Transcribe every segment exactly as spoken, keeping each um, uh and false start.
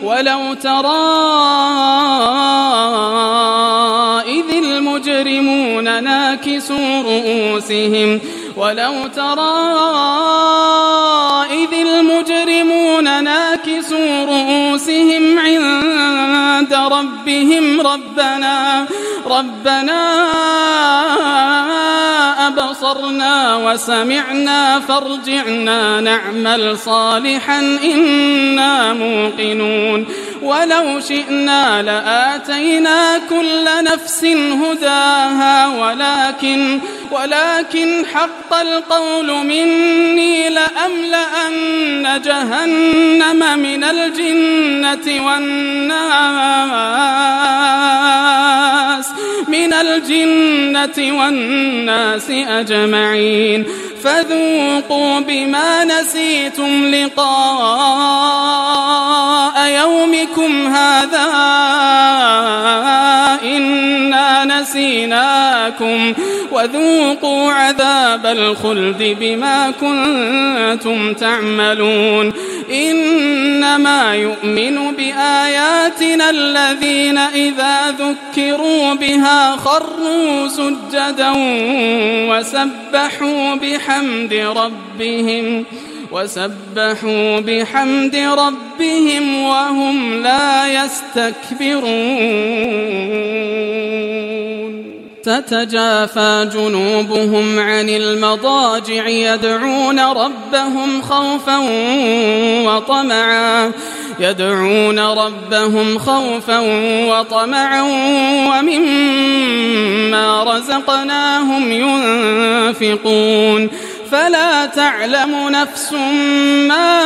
ولو ترى إذ المجرمون ناكسوا رؤوسهم ولو ترى إذ المجرمون ناكسوا رؤوسهم عند ربهم ربنا ربنا أبصرنا وسمعنا فارجعنا نعمل صالحا إنا موقنون ولو شئنا لآتينا كل نفس هداها ولكن ولكن حق القول مني لأملأن جهنم من الجنة والناس من الجنة والناس أجمعين فذوقوا بما نسيتم لقاء يومكم هذا إنا نسيناكم وذوقوا عذاب الخلد بما كنتم تعملون إنما يؤمن بآياتنا الذين إذا ذكروا بها خروا سجدا وسبحوا بحمد ربهم وسبحوا بحمد ربهم وهم لا يستكبرون تتجافى جنوبهم عن المضاجع يدعون ربهم خوفا وطمعا يدعون ربهم خوفا وطمعا ومما رزقناهم ينفقون فلا تعلم نفس ما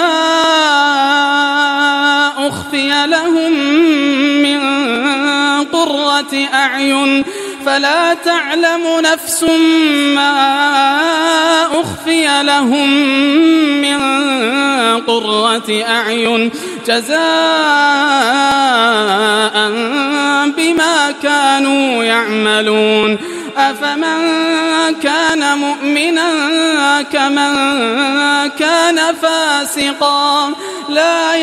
أخفي لهم من قرة أعين فلا تعلم نفس ما أخفي لهم من قرة أعين جزاء بما كانوا يعملون أفمن كان مؤمنا كمن كان فاسقا لا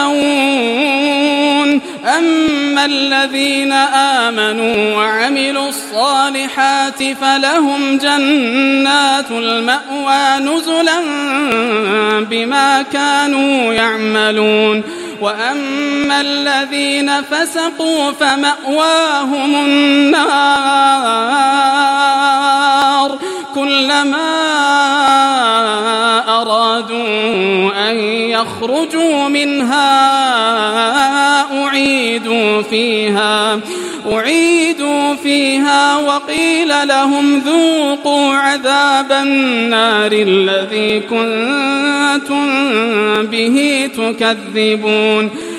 يستوون أما الذين آمنوا وعملوا الصالحات فلهم جنات المأوى نزلا بما كانوا يعملون وأما الذين فسقوا فمأواهم النار كلما أرادوا أن يخرجوا منها أعيدوا فيها أعيدوا فيها وقيل لهم ذوقوا عذاب النار الذي كنتم به تكذبون